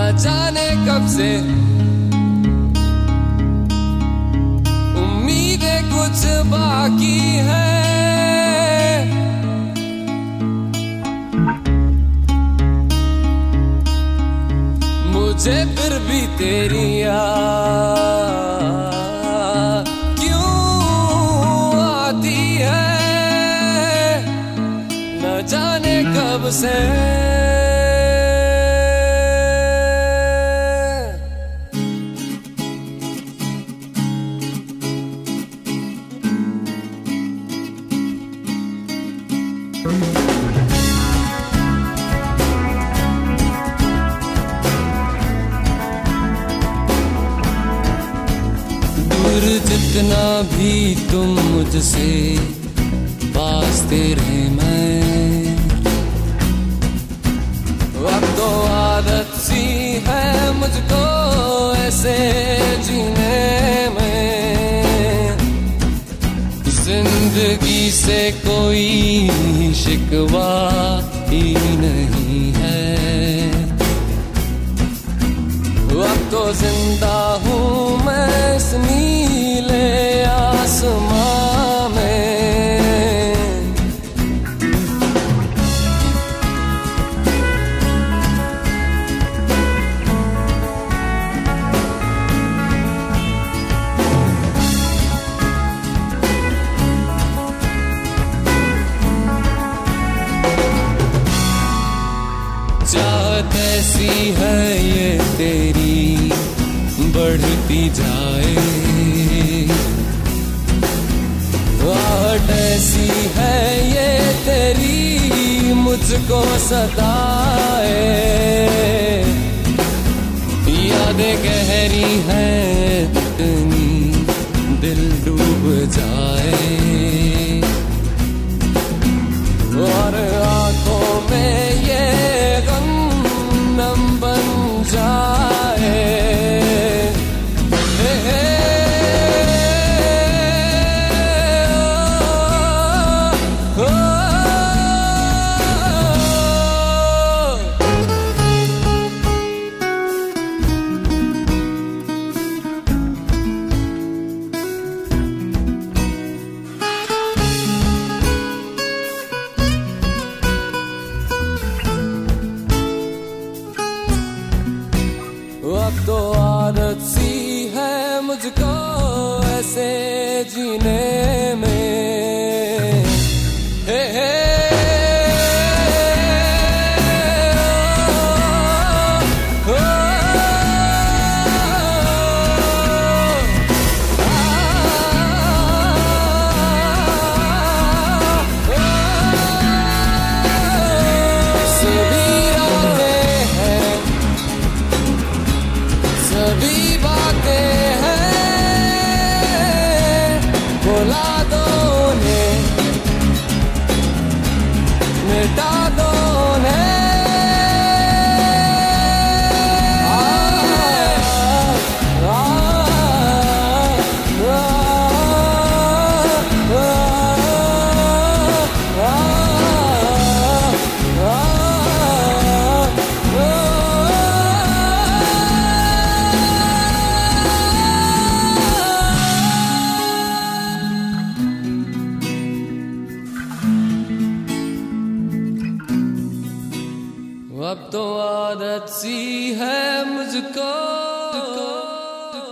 जाने कब से उम्मीदें कुछ बाकी है, मुझे फिर भी तेरी याद क्यों आती है, न जाने कब से। दूर जितना भी तुम मुझसे पास तेरे मैं, अब तो आदत सी है मुझको ऐसे जीने में, जिंदगी से कोई शिकवा ही नहीं है, अब तो जिंदा हूँ मैं इस नीले आसमां में। चाहत ऐसी है ये तेरी बढ़ती जाए, आहट ऐसी है ये तेरी मुझको सताए, यादें गहरी हैं इतनी दिल डूब जाए, और आंखों में ये गम नम बन जाए। अब तो आदत सी है मुझको ऐसे जीने में, हे हे सभी बातें हैं भुला दो उन्हें, मिटा दो उन्हें, अब तो आदत सी है मुझको